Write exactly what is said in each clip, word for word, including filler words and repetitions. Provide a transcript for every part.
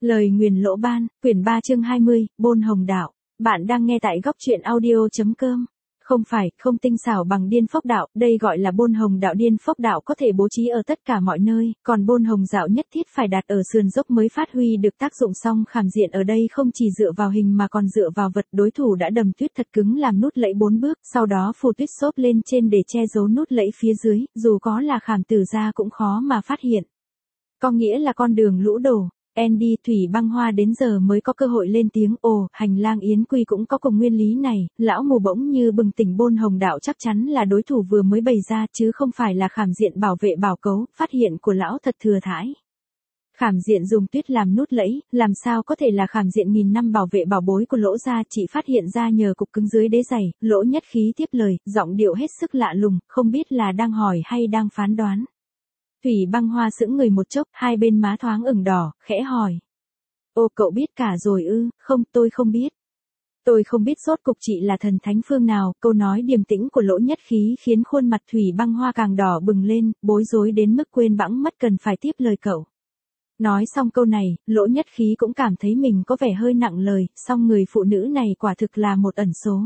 Lời nguyền lỗ ban, quyển ba chương hai mươi, Bôn Hồng Đạo. Bạn đang nghe tại góc truyện audio.com. Không phải, không tinh xảo bằng điên phốc đạo, đây gọi là Bôn Hồng Đạo. Điên phốc đạo có thể bố trí ở tất cả mọi nơi, còn Bôn Hồng Dạo nhất thiết phải đặt ở sườn dốc mới phát huy được tác dụng. Song khảm diện ở đây không chỉ dựa vào hình mà còn dựa vào vật. Đối thủ đã đầm tuyết thật cứng làm nút lẫy bốn bước, sau đó phủ tuyết xốp lên trên để che giấu nút lẫy phía dưới, dù có là khảm tử ra cũng khó mà phát hiện. Có nghĩa là con đường lũ đổ. Andy Thủy Băng Hoa đến giờ mới có cơ hội lên tiếng. Ồ, hành lang Yến Quy cũng có cùng nguyên lý này. Lão mù bỗng như bừng tỉnh. Bôn Hồng Đạo chắc chắn là đối thủ vừa mới bày ra, chứ không phải là khảm diện bảo vệ bảo cấu. Phát hiện của lão thật thừa thãi. Khảm diện dùng tuyết làm nút lẫy, làm sao có thể là khảm diện nghìn năm bảo vệ bảo bối của Lỗ gia. Chỉ phát hiện ra nhờ cục cứng dưới đế giày. Lỗ Nhất Khí tiếp lời, giọng điệu hết sức lạ lùng, không biết là đang hỏi hay đang phán đoán. Thủy Băng Hoa sững người một chốc, hai bên má thoáng ửng đỏ, khẽ hỏi. Ô, cậu biết cả rồi ư? Không, tôi không biết. Tôi không biết rốt cục chị là thần thánh phương nào. Câu nói điềm tĩnh của Lỗ Nhất Khí khiến khuôn mặt Thủy Băng Hoa càng đỏ bừng lên, bối rối đến mức quên bẵng mất cần phải tiếp lời cậu. Nói xong câu này, Lỗ Nhất Khí cũng cảm thấy mình có vẻ hơi nặng lời, song người phụ nữ này quả thực là một ẩn số.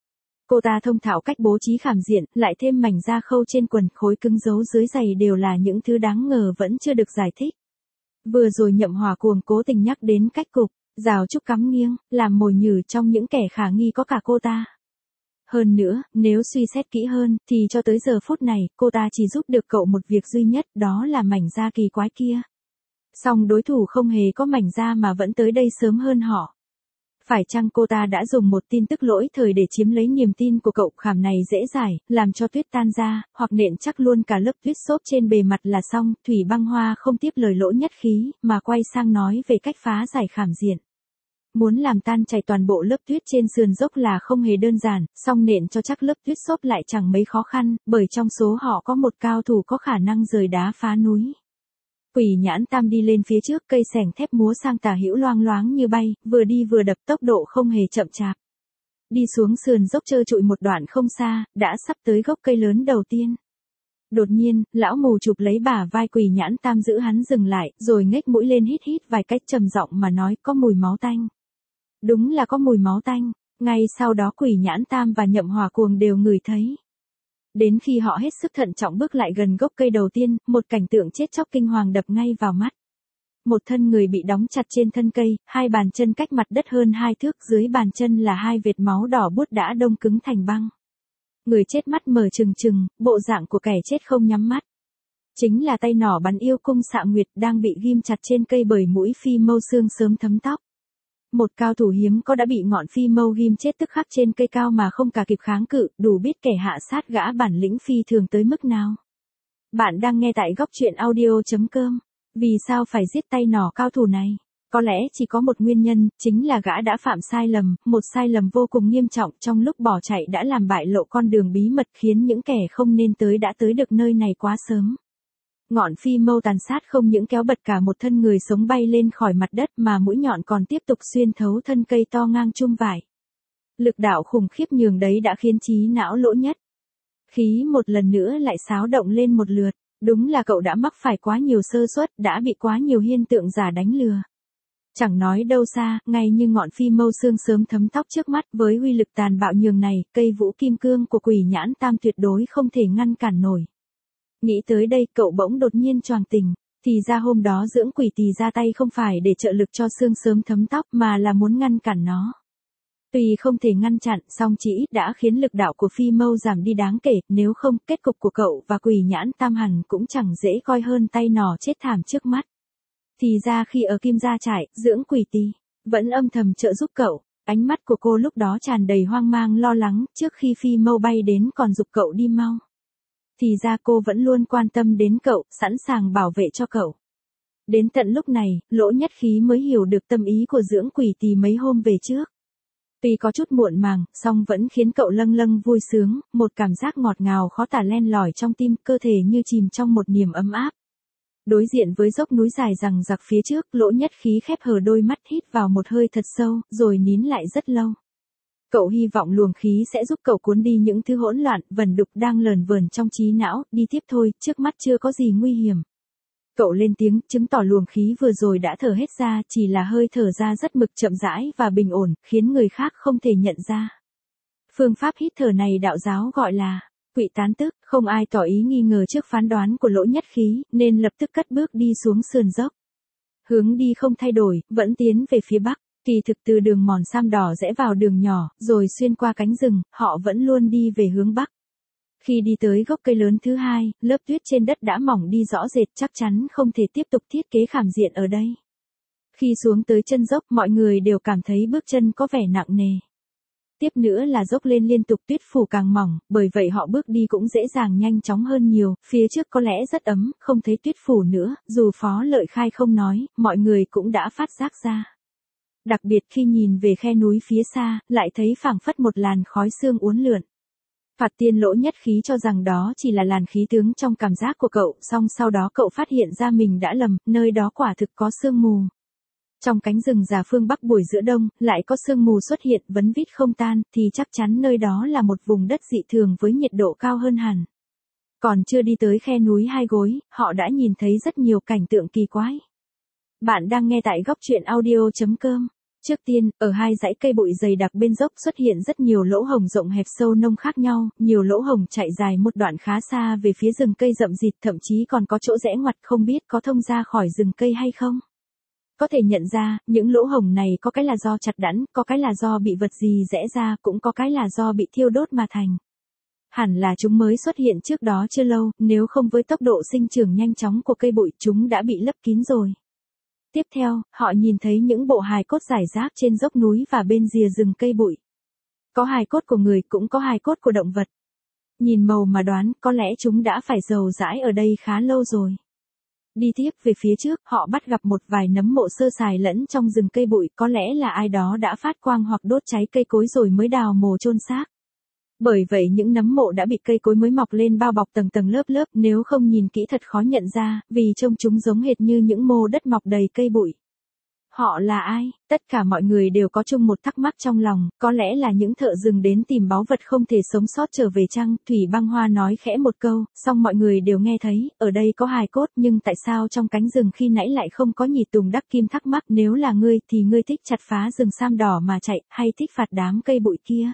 Cô ta thông thạo cách bố trí khảm diện, lại thêm mảnh da khâu trên quần, khối cứng giấu dưới giày đều là những thứ đáng ngờ vẫn chưa được giải thích. Vừa rồi Nhậm Hỏa Cuồng cố tình nhắc đến cách cục, rào trúc cắm nghiêng, làm mồi nhử trong những kẻ khả nghi có cả cô ta. Hơn nữa, nếu suy xét kỹ hơn, thì cho tới giờ phút này, cô ta chỉ giúp được cậu một việc duy nhất, đó là mảnh da kỳ quái kia. Song đối thủ không hề có mảnh da mà vẫn tới đây sớm hơn họ. Phải chăng cô ta đã dùng một tin tức lỗi thời để chiếm lấy niềm tin của cậu? Khảm này dễ giải, làm cho tuyết tan ra, hoặc nện chắc luôn cả lớp tuyết xốp trên bề mặt là xong. Thủy Băng Hoa không tiếp lời Lỗ Nhất Khí, mà quay sang nói về cách phá giải khảm diện. Muốn làm tan chảy toàn bộ lớp tuyết trên sườn dốc là không hề đơn giản, song nện cho chắc lớp tuyết xốp lại chẳng mấy khó khăn, bởi trong số họ có một cao thủ có khả năng rời đá phá núi. Quỷ Nhãn Tam đi lên phía trước, cây xẻng thép múa sang tả hữu loang loáng như bay, vừa đi vừa đập, tốc độ không hề chậm chạp. Đi xuống sườn dốc trơ trụi một đoạn không xa, đã sắp tới gốc cây lớn đầu tiên. Đột nhiên, lão mù chụp lấy bả vai Quỷ Nhãn Tam giữ hắn dừng lại, rồi nhếch mũi lên hít hít vài cách trầm giọng mà nói, có mùi máu tanh. Đúng là có mùi máu tanh, ngay sau đó Quỷ Nhãn Tam và Nhậm Hỏa Cuồng đều ngửi thấy. Đến khi họ hết sức thận trọng bước lại gần gốc cây đầu tiên, một cảnh tượng chết chóc kinh hoàng đập ngay vào mắt. Một thân người bị đóng chặt trên thân cây, hai bàn chân cách mặt đất hơn hai thước, dưới bàn chân là hai vệt máu đỏ buốt đã đông cứng thành băng. Người chết mắt mở trừng trừng, bộ dạng của kẻ chết không nhắm mắt. Chính là tay nỏ bắn yêu cung Xạ Nguyệt đang bị ghim chặt trên cây bởi mũi phi mâu xương sớm thấm tóc. Một cao thủ hiếm có đã bị ngọn phi mâu ghim chết tức khắc trên cây cao mà không cả kịp kháng cự, đủ biết kẻ hạ sát gã bản lĩnh phi thường tới mức nào. Bạn đang nghe tại góc truyện audio.com. Vì sao phải giết tay nỏ cao thủ này? Có lẽ chỉ có một nguyên nhân, chính là gã đã phạm sai lầm, một sai lầm vô cùng nghiêm trọng, trong lúc bỏ chạy đã làm bại lộ con đường bí mật, khiến những kẻ không nên tới đã tới được nơi này quá sớm. Ngọn phi mâu tàn sát không những kéo bật cả một thân người sống bay lên khỏi mặt đất, mà mũi nhọn còn tiếp tục xuyên thấu thân cây to ngang chum vải. Lực đạo khủng khiếp nhường đấy đã khiến trí não Lỗ Nhất Khí một lần nữa lại xáo động lên một lượt. Đúng là cậu đã mắc phải quá nhiều sơ suất, đã bị quá nhiều hiện tượng giả đánh lừa. Chẳng nói đâu xa, ngay như ngọn phi mâu xương sớm thấm tóc trước mắt, với uy lực tàn bạo nhường này, cây vũ kim cương của Quỷ Nhãn Tam tuyệt đối không thể ngăn cản nổi. Nghĩ tới đây, cậu bỗng đột nhiên choàng tỉnh. Thì ra hôm đó Dưỡng Quỷ Tỳ ra tay không phải để trợ lực cho xương sớm thấm tóc, mà là muốn ngăn cản nó. Tuy không thể ngăn chặn, song chỉ ít đã khiến lực đạo của phi mâu giảm đi đáng kể, nếu không, kết cục của cậu và Quỷ Nhãn Tam hẳn cũng chẳng dễ coi hơn tay nỏ chết thảm trước mắt. Thì ra khi ở Kim Gia Trại, Dưỡng Quỷ Tỳ vẫn âm thầm trợ giúp cậu. Ánh mắt của cô lúc đó tràn đầy hoang mang lo lắng, trước khi phi mâu bay đến còn giục cậu đi mau. Thì ra cô vẫn luôn quan tâm đến cậu, sẵn sàng bảo vệ cho cậu. Đến tận lúc này, Lỗ Nhất Khí mới hiểu được tâm ý của Dưỡng Quỷ Tỳ mấy hôm về trước. Tuy có chút muộn màng, song vẫn khiến cậu lâng lâng vui sướng, một cảm giác ngọt ngào khó tả len lỏi trong tim, cơ thể như chìm trong một niềm ấm áp. Đối diện với dốc núi dài rằng rặc phía trước, Lỗ Nhất Khí khép hờ đôi mắt, hít vào một hơi thật sâu, rồi nín lại rất lâu. Cậu hy vọng luồng khí sẽ giúp cậu cuốn đi những thứ hỗn loạn, vẩn đục đang lờn vờn trong trí não, đi tiếp thôi, trước mắt chưa có gì nguy hiểm. Cậu lên tiếng, chứng tỏ luồng khí vừa rồi đã thở hết ra, chỉ là hơi thở ra rất mực chậm rãi và bình ổn, khiến người khác không thể nhận ra. Phương pháp hít thở này đạo giáo gọi là Quỵ Tán Tức, không ai tỏ ý nghi ngờ trước phán đoán của Lỗ Nhất Khí, nên lập tức cất bước đi xuống sườn dốc. Hướng đi không thay đổi, vẫn tiến về phía bắc, kỳ thực từ đường mòn sam đỏ rẽ vào đường nhỏ, rồi xuyên qua cánh rừng, họ vẫn luôn đi về hướng bắc. Khi đi tới gốc cây lớn thứ hai, lớp tuyết trên đất đã mỏng đi rõ rệt, chắc chắn không thể tiếp tục thiết kế khảm diện ở đây. Khi xuống tới chân dốc, mọi người đều cảm thấy bước chân có vẻ nặng nề. Tiếp nữa là dốc lên liên tục, tuyết phủ càng mỏng, bởi vậy họ bước đi cũng dễ dàng nhanh chóng hơn nhiều, phía trước có lẽ rất ấm, không thấy tuyết phủ nữa, dù Phó Lợi Khai không nói, mọi người cũng đã phát giác ra. Đặc biệt khi nhìn về khe núi phía xa, lại thấy phảng phất một làn khói sương uốn lượn. Phạt Tiên Lỗ Nhất Khí cho rằng đó chỉ là làn khí tướng trong cảm giác của cậu, song sau đó cậu phát hiện ra mình đã lầm, nơi đó quả thực có sương mù. Trong cánh rừng già phương Bắc buổi giữa đông, lại có sương mù xuất hiện vấn vít không tan, thì chắc chắn nơi đó là một vùng đất dị thường với nhiệt độ cao hơn hẳn. Còn chưa đi tới khe núi Hai Gối, họ đã nhìn thấy rất nhiều cảnh tượng kỳ quái. Bạn đang nghe tại góc truyện audio chấm com. Trước tiên, ở hai dãy cây bụi dày đặc bên dốc xuất hiện rất nhiều lỗ hổng rộng hẹp sâu nông khác nhau, nhiều lỗ hổng chạy dài một đoạn khá xa về phía rừng cây rậm rịt, thậm chí còn có chỗ rẽ ngoặt không biết có thông ra khỏi rừng cây hay không. Có thể nhận ra, những lỗ hổng này có cái là do chặt đẵn, có cái là do bị vật gì rẽ ra, cũng có cái là do bị thiêu đốt mà thành. Hẳn là chúng mới xuất hiện trước đó chưa lâu, nếu không với tốc độ sinh trưởng nhanh chóng của cây bụi chúng đã bị lấp kín rồi. Tiếp theo, họ nhìn thấy những bộ hài cốt rải rác trên dốc núi và bên rìa rừng cây bụi. Có hài cốt của người cũng có hài cốt của động vật. Nhìn màu mà đoán, có lẽ chúng đã phải rầu rãi ở đây khá lâu rồi. Đi tiếp về phía trước, họ bắt gặp một vài nấm mộ sơ sài lẫn trong rừng cây bụi, có lẽ là ai đó đã phát quang hoặc đốt cháy cây cối rồi mới đào mồ chôn xác. Bởi vậy những nấm mộ đã bị cây cối mới mọc lên bao bọc tầng tầng lớp lớp, nếu không nhìn kỹ thật khó nhận ra, vì trông chúng giống hệt như những mô đất mọc đầy cây bụi. Họ là ai? Tất cả mọi người đều có chung một thắc mắc trong lòng, có lẽ là những thợ rừng đến tìm báu vật không thể sống sót trở về chăng? Thủy Băng Hoa nói khẽ một câu, song mọi người đều nghe thấy, ở đây có hài cốt nhưng tại sao trong cánh rừng khi nãy lại không có nhị Tùng Đắc Kim thắc mắc, nếu là ngươi thì ngươi thích chặt phá rừng sam đỏ mà chạy, hay thích phạt đám cây bụi kia?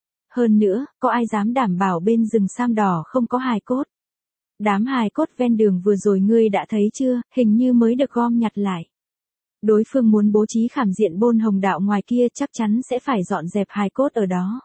Hơn nữa, có ai dám đảm bảo bên rừng sam đỏ không có hài cốt? Đám hài cốt ven đường vừa rồi ngươi đã thấy chưa, hình như mới được gom nhặt lại. Đối phương muốn bố trí khảm diện Bôn Hồng Đạo ngoài kia chắc chắn sẽ phải dọn dẹp hài cốt ở đó.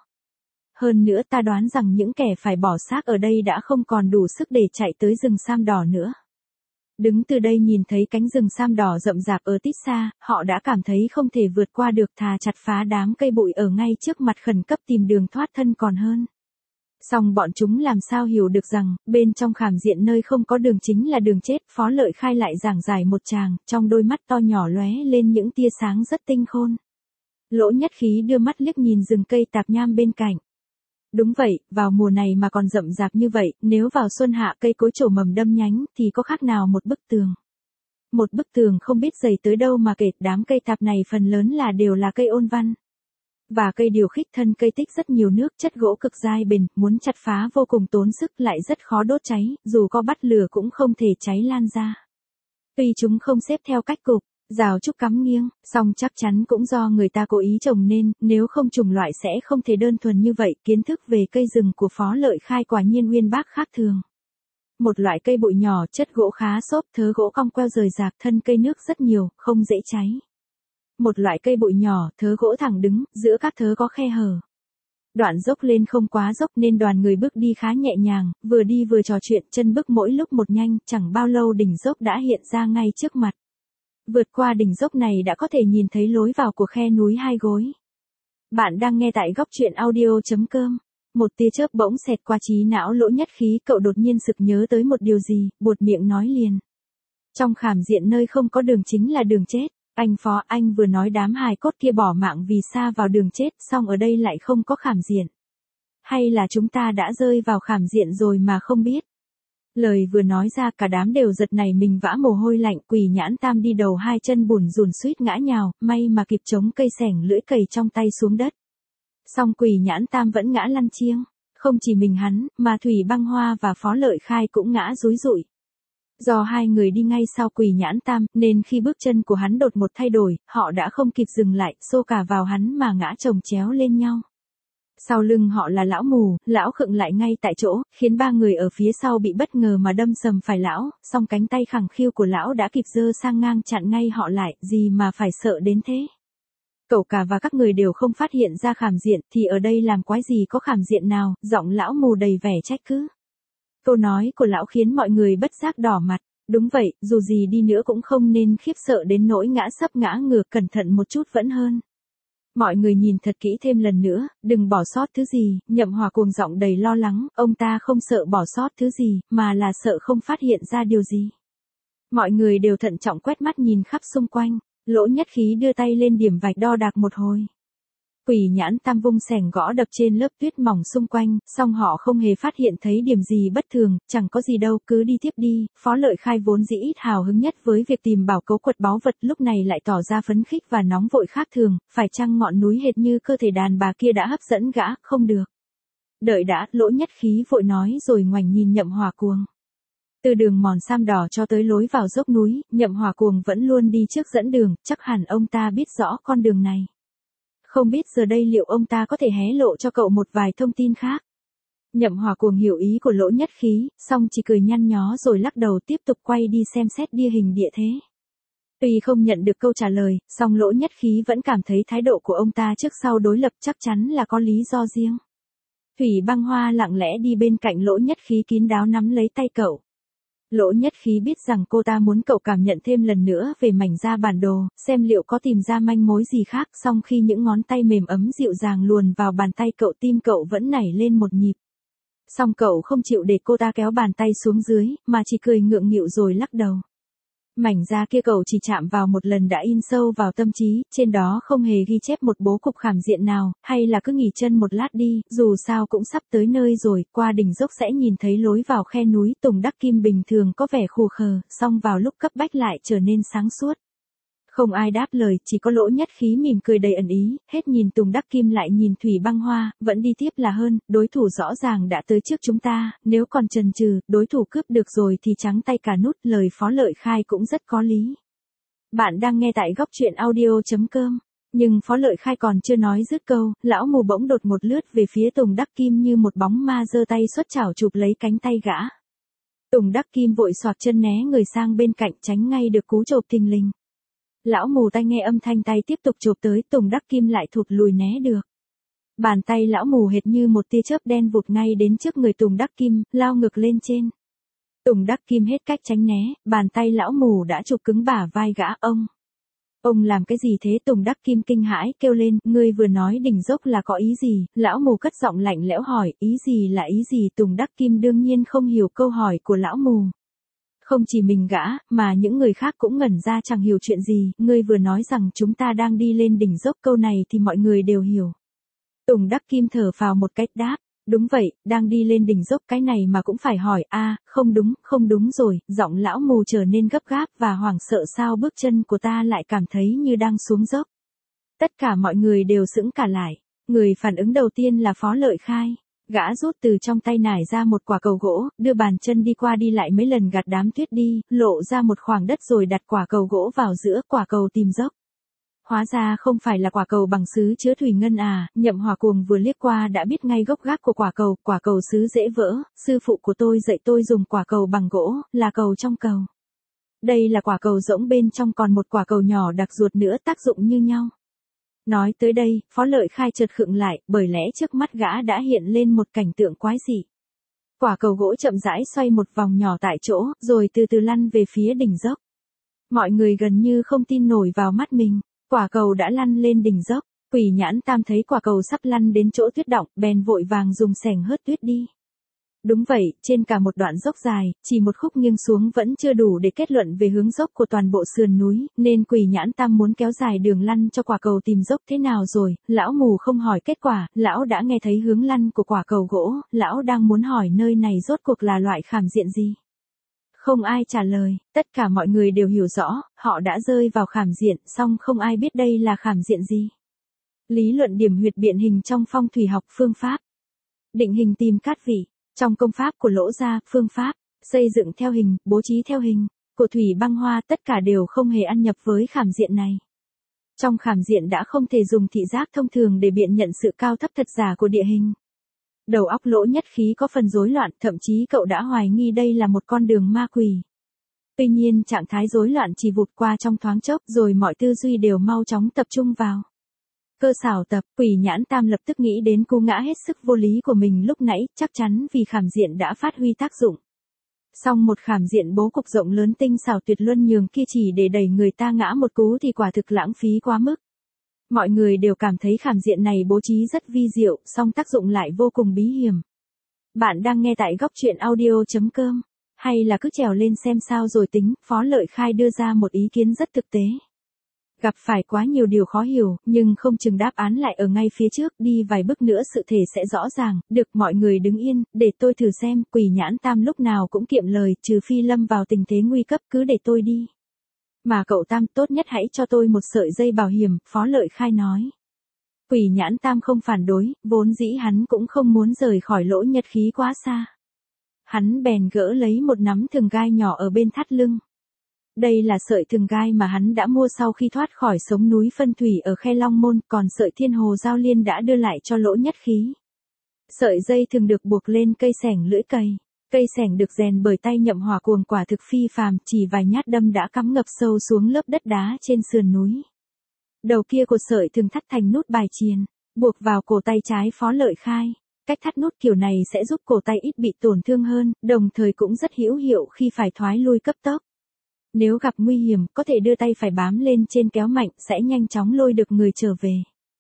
Hơn nữa ta đoán rằng những kẻ phải bỏ xác ở đây đã không còn đủ sức để chạy tới rừng sam đỏ nữa. Đứng từ đây nhìn thấy cánh rừng sam đỏ rậm rạp ở tít xa, họ đã cảm thấy không thể vượt qua được, thà chặt phá đám cây bụi ở ngay trước mặt khẩn cấp tìm đường thoát thân còn hơn. Song bọn chúng làm sao hiểu được rằng, bên trong khảm diện nơi không có đường chính là đường chết. Phó Lợi Khai lại giảng giải một tràng, trong đôi mắt to nhỏ lóe lên những tia sáng rất tinh khôn. Lỗ Nhất Khí đưa mắt liếc nhìn rừng cây tạp nham bên cạnh. Đúng vậy, vào mùa này mà còn rậm rạp như vậy, nếu vào xuân hạ cây cối trổ mầm đâm nhánh, thì có khác nào một bức tường. Một bức tường không biết dày tới đâu mà kể, đám cây tạp này phần lớn là đều là cây ôn văn. Và cây điều khích thân cây tích rất nhiều nước, chất gỗ cực dai bền, muốn chặt phá vô cùng tốn sức, lại rất khó đốt cháy, dù có bắt lửa cũng không thể cháy lan ra. Tuy chúng không xếp theo cách cục, rào trúc cắm nghiêng, song chắc chắn cũng do người ta cố ý trồng nên, nếu không trùng loại sẽ không thể đơn thuần như vậy. Kiến thức về cây rừng của Phó Lợi Khai quả nhiên uyên bác khác thường. Một loại cây bụi nhỏ, chất gỗ khá xốp, thớ gỗ cong queo rời rạc, thân cây nước rất nhiều, không dễ cháy. Một loại cây bụi nhỏ, thớ gỗ thẳng đứng, giữa các thớ có khe hở. Đoạn dốc lên không quá dốc nên đoàn người bước đi khá nhẹ nhàng, vừa đi vừa trò chuyện, chân bước mỗi lúc một nhanh, chẳng bao lâu đỉnh dốc đã hiện ra ngay trước mặt. Vượt qua đỉnh dốc này đã có thể nhìn thấy lối vào của khe núi Hai Gối. Bạn đang nghe tại góc truyện audio chấm com. Một tia chớp bỗng xẹt qua trí não Lỗ Nhất Khí, cậu đột nhiên sực nhớ tới một điều gì, buột miệng nói liền. Trong khảm diện nơi không có đường chính là đường chết. Anh Phó, anh vừa nói đám hài cốt kia bỏ mạng vì xa vào đường chết, xong ở đây lại không có khảm diện. Hay là chúng ta đã rơi vào khảm diện rồi mà không biết? Lời vừa nói ra cả đám đều giật nảy mình vã mồ hôi lạnh. Quỷ Nhãn Tam đi đầu hai chân bùn rùn suýt ngã nhào, may mà kịp chống cây xẻng lưỡi cày trong tay xuống đất. Song Quỷ Nhãn Tam vẫn ngã lăn chiêng, không chỉ mình hắn, mà Thủy Băng Hoa và Phó Lợi Khai cũng ngã rúi rụi. Do hai người đi ngay sau Quỷ Nhãn Tam, nên khi bước chân của hắn đột một thay đổi, họ đã không kịp dừng lại, xô cả vào hắn mà ngã chồng chéo lên nhau. Sau lưng họ là lão mù, lão khựng lại ngay tại chỗ, khiến ba người ở phía sau bị bất ngờ mà đâm sầm phải lão, song cánh tay khẳng khiu của lão đã kịp giơ sang ngang chặn ngay họ lại, gì mà phải sợ đến thế. Cậu cả và các người đều không phát hiện ra khảm diện, thì ở đây làm quái gì có khảm diện nào, giọng lão mù đầy vẻ trách cứ. Câu nói của lão khiến mọi người bất giác đỏ mặt. Đúng vậy, dù gì đi nữa cũng không nên khiếp sợ đến nỗi ngã sấp ngã ngửa, cẩn thận một chút vẫn hơn. Mọi người nhìn thật kỹ thêm lần nữa, đừng bỏ sót thứ gì, Nhậm Hòa cuồng giọng đầy lo lắng, ông ta không sợ bỏ sót thứ gì, mà là sợ không phát hiện ra điều gì. Mọi người đều thận trọng quét mắt nhìn khắp xung quanh, Lỗ Nhất Khí đưa tay lên điểm vạch đo đạc một hồi. Quỷ Nhãn Tam vung xẻng gõ đập trên lớp tuyết mỏng xung quanh, song họ không hề phát hiện thấy điểm gì bất thường, chẳng có gì đâu, cứ đi tiếp đi. Phó Lợi Khai vốn dĩ ít hào hứng nhất với việc tìm bảo cấu quật báu vật, lúc này lại tỏ ra phấn khích và nóng vội khác thường, phải chăng ngọn núi hệt như cơ thể đàn bà kia đã hấp dẫn gã, không được. Đợi đã, Lỗ Nhất Khí vội nói rồi ngoảnh nhìn Nhậm Hòa Cuồng. Từ đường mòn sam đỏ cho tới lối vào dốc núi, Nhậm Hòa Cuồng vẫn luôn đi trước dẫn đường, chắc hẳn ông ta biết rõ con đường này. Không biết giờ đây liệu ông ta có thể hé lộ cho cậu một vài thông tin khác. Nhậm Hòa Cuồng hiểu ý của Lỗ Nhất Khí, song chỉ cười nhăn nhó rồi lắc đầu tiếp tục quay đi xem xét địa hình địa thế. Tuy không nhận được câu trả lời, song Lỗ Nhất Khí vẫn cảm thấy thái độ của ông ta trước sau đối lập chắc chắn là có lý do riêng. Thủy Băng Hoa lặng lẽ đi bên cạnh Lỗ Nhất Khí kín đáo nắm lấy tay cậu. Lỗ Nhất Khí biết rằng cô ta muốn cậu cảm nhận thêm lần nữa về mảnh da bản đồ, xem liệu có tìm ra manh mối gì khác, song khi những ngón tay mềm ấm dịu dàng luồn vào bàn tay cậu, tim cậu vẫn nảy lên một nhịp. Song cậu không chịu để cô ta kéo bàn tay xuống dưới, mà chỉ cười ngượng nghịu rồi lắc đầu. Mảnh da kia cậu chỉ chạm vào một lần đã in sâu vào tâm trí, trên đó không hề ghi chép một bố cục khảm diện nào, hay là cứ nghỉ chân một lát đi, dù sao cũng sắp tới nơi rồi, qua đỉnh dốc sẽ nhìn thấy lối vào khe núi. Tùng Đắc Kim bình thường có vẻ khù khờ, song vào lúc cấp bách lại trở nên sáng suốt. Không ai đáp lời, chỉ có Lỗ Nhất Khí mỉm cười đầy ẩn ý, hết nhìn Tùng Đắc Kim lại nhìn Thủy Băng Hoa, vẫn đi tiếp là hơn, đối thủ rõ ràng đã tới trước chúng ta, nếu còn chần chừ, đối thủ cướp được rồi thì trắng tay cả nút, lời Phó Lợi Khai cũng rất có lý. Bạn đang nghe tại góc truyện audio chấm com, nhưng Phó Lợi Khai còn chưa nói dứt câu, lão mù bỗng đột một lướt về phía Tùng Đắc Kim như một bóng ma, giơ tay xuất chảo chụp lấy cánh tay gã. Tùng Đắc Kim vội xoạc chân né người sang bên cạnh, tránh ngay được cú chộp thình lình. Lão mù tai nghe âm thanh tay tiếp tục chộp tới, Tùng Đắc Kim lại thụt lùi né được. Bàn tay lão mù hệt như một tia chớp đen vụt ngay đến trước người Tùng Đắc Kim, lao ngược lên trên. Tùng Đắc Kim hết cách tránh né, bàn tay lão mù đã chụp cứng bả vai gã. Ông! Ông làm cái gì thế? Tùng Đắc Kim kinh hãi kêu lên, ngươi vừa nói đỉnh dốc là có ý gì? Lão mù cất giọng lạnh lẽo hỏi, ý gì là ý gì? Tùng Đắc Kim đương nhiên không hiểu câu hỏi của lão mù. Không chỉ mình gã, mà những người khác cũng ngẩn ra chẳng hiểu chuyện gì, ngươi vừa nói rằng chúng ta đang đi lên đỉnh dốc, câu này thì mọi người đều hiểu. Tùng Đắc Kim thở phào một cách đáp, đúng vậy, đang đi lên đỉnh dốc, cái này mà cũng phải hỏi, a à, không đúng, không đúng rồi, giọng lão mù trở nên gấp gáp và hoảng sợ, sao bước chân của ta lại cảm thấy như đang xuống dốc. Tất cả mọi người đều sững cả lại, người phản ứng đầu tiên là Phó Lợi Khai. Gã rút từ trong tay nải ra một quả cầu gỗ, đưa bàn chân đi qua đi lại mấy lần gạt đám tuyết đi, lộ ra một khoảng đất rồi đặt quả cầu gỗ vào giữa. Quả cầu tìm dốc. Hóa ra không phải là quả cầu bằng sứ chứa thủy ngân à, Nhậm Hòa Cuồng vừa liếc qua đã biết ngay gốc gác của quả cầu, quả cầu sứ dễ vỡ, sư phụ của tôi dạy tôi dùng quả cầu bằng gỗ, là cầu trong cầu. Đây là quả cầu rỗng, bên trong còn một quả cầu nhỏ đặc ruột nữa, tác dụng như nhau. Nói tới đây, Phó Lợi Khai chợt khựng lại, bởi lẽ trước mắt gã đã hiện lên một cảnh tượng quái dị. Quả cầu gỗ chậm rãi xoay một vòng nhỏ tại chỗ, rồi từ từ lăn về phía đỉnh dốc. Mọi người gần như không tin nổi vào mắt mình, quả cầu đã lăn lên đỉnh dốc. Quỷ Nhãn Tam thấy quả cầu sắp lăn đến chỗ tuyết đọng, bèn vội vàng dùng xẻng hớt tuyết đi. Đúng vậy, trên cả một đoạn dốc dài, chỉ một khúc nghiêng xuống vẫn chưa đủ để kết luận về hướng dốc của toàn bộ sườn núi, nên Quỷ Nhãn Tam muốn kéo dài đường lăn cho quả cầu tìm dốc thế nào rồi. Lão mù không hỏi kết quả, lão đã nghe thấy hướng lăn của quả cầu gỗ, lão đang muốn hỏi nơi này rốt cuộc là loại khảm diện gì. Không ai trả lời, tất cả mọi người đều hiểu rõ, họ đã rơi vào khảm diện, song không ai biết đây là khảm diện gì. Lý luận điểm huyệt biện hình trong phong thủy học. Phương pháp định hình tìm cát vị. Trong công pháp của Lỗ gia, phương pháp xây dựng theo hình, bố trí theo hình của Thủy Băng Hoa, tất cả đều không hề ăn nhập với khảm diện này. Trong khảm diện đã không thể dùng thị giác thông thường để biện nhận sự cao thấp thật giả của địa hình. Đầu óc Lỗ Nhất Khí có phần rối loạn, thậm chí cậu đã hoài nghi đây là một con đường ma quỷ. Tuy nhiên trạng thái rối loạn chỉ vụt qua trong thoáng chốc, rồi mọi tư duy đều mau chóng tập trung vào cơ xảo tập. Quỷ Nhãn Tam lập tức nghĩ đến cú ngã hết sức vô lý của mình lúc nãy, chắc chắn vì khảm diện đã phát huy tác dụng. Song một khảm diện bố cục rộng lớn tinh xảo tuyệt luân nhường kia chỉ để đẩy người ta ngã một cú thì quả thực lãng phí quá mức. Mọi người đều cảm thấy khảm diện này bố trí rất vi diệu, song tác dụng lại vô cùng bí hiểm. Bạn đang nghe tại góc truyện audio chấm com, hay là cứ trèo lên xem sao rồi tính. Phó Lợi Khai đưa ra một ý kiến rất thực tế. Gặp phải quá nhiều điều khó hiểu, nhưng không chừng đáp án lại ở ngay phía trước, đi vài bước nữa sự thể sẽ rõ ràng. Được, mọi người đứng yên, để tôi thử xem. Quỷ Nhãn Tam lúc nào cũng kiệm lời, trừ phi lâm vào tình thế nguy cấp, cứ để tôi đi. Mà cậu Tam, tốt nhất hãy cho tôi một sợi dây bảo hiểm, Phó Lợi Khai nói. Quỷ Nhãn Tam không phản đối, vốn dĩ hắn cũng không muốn rời khỏi Lỗ Nhất Khí quá xa. Hắn bèn gỡ lấy một nắm thừng gai nhỏ ở bên thắt lưng. Đây là sợi thừng gai mà hắn đã mua sau khi thoát khỏi sống núi Phân Thủy ở Khe Long Môn, còn sợi Thiên Hồ Giao Liên đã đưa lại cho Lỗ Nhất Khí. Sợi dây thường được buộc lên cây xẻng lưỡi cày. Cây xẻng được rèn bởi tay Nhậm Hỏa Cuồng quả thực phi phàm, chỉ vài nhát đâm đã cắm ngập sâu xuống lớp đất đá trên sườn núi. Đầu kia của sợi thường thắt thành nút bài chìền, buộc vào cổ tay trái Phó Lợi Khai. Cách thắt nút kiểu này sẽ giúp cổ tay ít bị tổn thương hơn, đồng thời cũng rất hữu hiệu khi phải thoái lui cấp tốc. Nếu gặp nguy hiểm, có thể đưa tay phải bám lên trên kéo mạnh, sẽ nhanh chóng lôi được người trở về.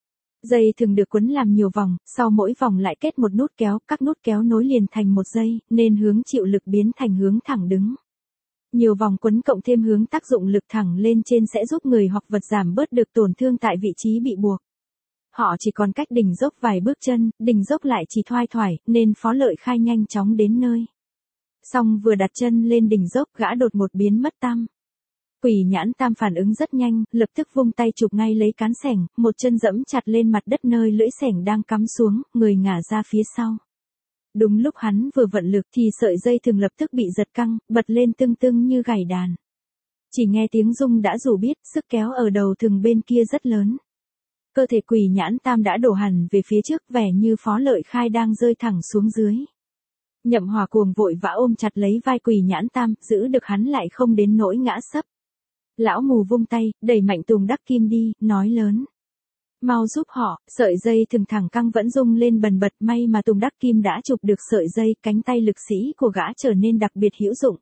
Dây thường được quấn làm nhiều vòng, sau mỗi vòng lại kết một nút kéo, các nút kéo nối liền thành một dây, nên hướng chịu lực biến thành hướng thẳng đứng. Nhiều vòng quấn cộng thêm hướng tác dụng lực thẳng lên trên sẽ giúp người hoặc vật giảm bớt được tổn thương tại vị trí bị buộc. Họ chỉ còn cách đỉnh dốc vài bước chân, đỉnh dốc lại chỉ thoai thoải, nên Phó Lợi Khai nhanh chóng đến nơi. Song vừa đặt chân lên đỉnh dốc, gã đột một biến mất tăm. Quỷ Nhãn Tam phản ứng rất nhanh, lập tức vung tay chụp ngay lấy cán xẻng, một chân dẫm chặt lên mặt đất nơi lưỡi xẻng đang cắm xuống, người ngả ra phía sau. Đúng lúc hắn vừa vận lực thì sợi dây thường lập tức bị giật căng, bật lên tưng tưng như gảy đàn. Chỉ nghe tiếng rung đã dù biết, sức kéo ở đầu thường bên kia rất lớn. Cơ thể Quỷ Nhãn Tam đã đổ hẳn về phía trước, vẻ như Phó Lợi Khai đang rơi thẳng xuống dưới. Nhậm Hỏa Cuồng vội vã ôm chặt lấy vai Quỷ Nhãn Tam, giữ được hắn lại không đến nỗi ngã sấp. Lão mù vung tay, đẩy mạnh Tùng Đắc Kim đi, nói lớn. Mau giúp họ. Sợi dây thường thẳng căng vẫn rung lên bần bật, may mà Tùng Đắc Kim đã chụp được sợi dây, cánh tay lực sĩ của gã trở nên đặc biệt hữu dụng.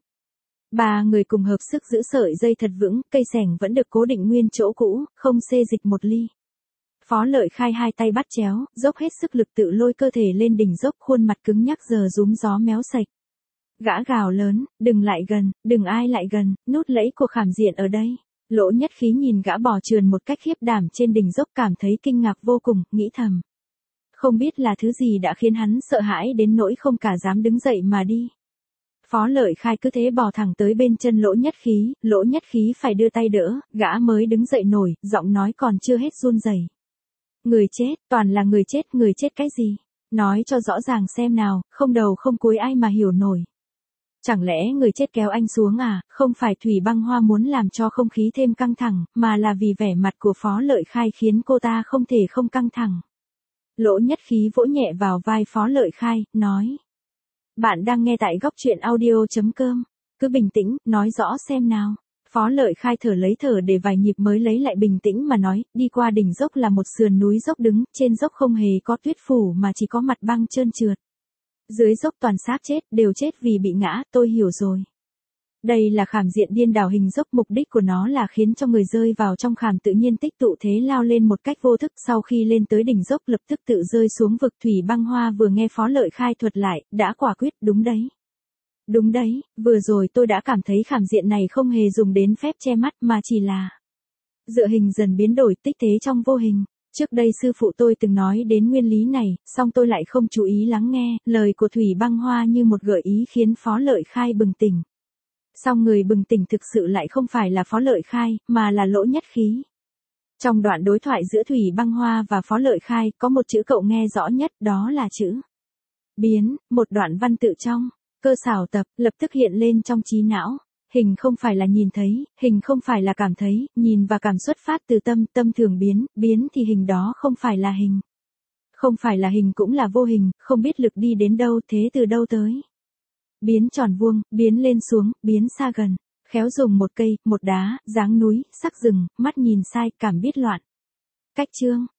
Ba người cùng hợp sức giữ sợi dây thật vững, cây xẻng vẫn được cố định nguyên chỗ cũ, không xê dịch một ly. Phó Lợi Khai hai tay bắt chéo, dốc hết sức lực tự lôi cơ thể lên đỉnh dốc, khuôn mặt cứng nhắc giờ rúm gió méo sạch. Gã gào lớn, đừng lại gần, đừng ai lại gần, nút lẫy của khảm diện ở đây. Lỗ Nhất Khí nhìn gã bò trườn một cách khiếp đảm trên đỉnh dốc cảm thấy kinh ngạc vô cùng, nghĩ thầm. Không biết là thứ gì đã khiến hắn sợ hãi đến nỗi không cả dám đứng dậy mà đi. Phó Lợi Khai cứ thế bò thẳng tới bên chân Lỗ Nhất Khí, Lỗ Nhất Khí phải đưa tay đỡ, gã mới đứng dậy nổi, giọng nói còn chưa hết run rẩy. Người chết, toàn là người chết, người chết cái gì? Nói cho rõ ràng xem nào, không đầu không cuối ai mà hiểu nổi. Chẳng lẽ người chết kéo anh xuống à? Không phải Thủy Băng Hoa muốn làm cho không khí thêm căng thẳng, mà là vì vẻ mặt của Phó Lợi Khai khiến cô ta không thể không căng thẳng. Lỗ Nhất Khí vỗ nhẹ vào vai Phó Lợi Khai, nói. Bạn đang nghe tại góc truyện audio chấm com. Cứ bình tĩnh, nói rõ xem nào. Phó Lợi Khai thở lấy thở để vài nhịp mới lấy lại bình tĩnh mà nói, đi qua đỉnh dốc là một sườn núi dốc đứng, trên dốc không hề có tuyết phủ mà chỉ có mặt băng trơn trượt. Dưới dốc toàn xác chết, đều chết vì bị ngã, tôi hiểu rồi. Đây là khảm diện điên đảo hình dốc, mục đích của nó là khiến cho người rơi vào trong khảm tự nhiên tích tụ thế lao lên một cách vô thức, sau khi lên tới đỉnh dốc lập tức tự rơi xuống vực. Thủy Băng Hoa vừa nghe Phó Lợi Khai thuật lại, đã quả quyết, đúng đấy. Đúng đấy, vừa rồi tôi đã cảm thấy khảm diện này không hề dùng đến phép che mắt mà chỉ là dựa hình dần biến đổi tích tế trong vô hình. Trước đây sư phụ tôi từng nói đến nguyên lý này, song tôi lại không chú ý lắng nghe, lời của Thủy Băng Hoa như một gợi ý khiến Phó Lợi Khai bừng tỉnh. Song người bừng tỉnh thực sự lại không phải là Phó Lợi Khai, mà là Lỗ Nhất Khí. Trong đoạn đối thoại giữa Thủy Băng Hoa và Phó Lợi Khai, có một chữ cậu nghe rõ nhất, đó là chữ biến, một đoạn văn tự trong Cơ xảo tập, lập tức hiện lên trong trí não. Hình không phải là nhìn thấy, hình không phải là cảm thấy, nhìn và cảm xuất phát từ tâm, tâm thường biến, biến thì hình đó không phải là hình. Không phải là hình cũng là vô hình, không biết lực đi đến đâu thế từ đâu tới. Biến tròn vuông, biến lên xuống, biến xa gần. Khéo dùng một cây, một đá, dáng núi, sắc rừng, mắt nhìn sai, cảm biết loạn. Cách chương.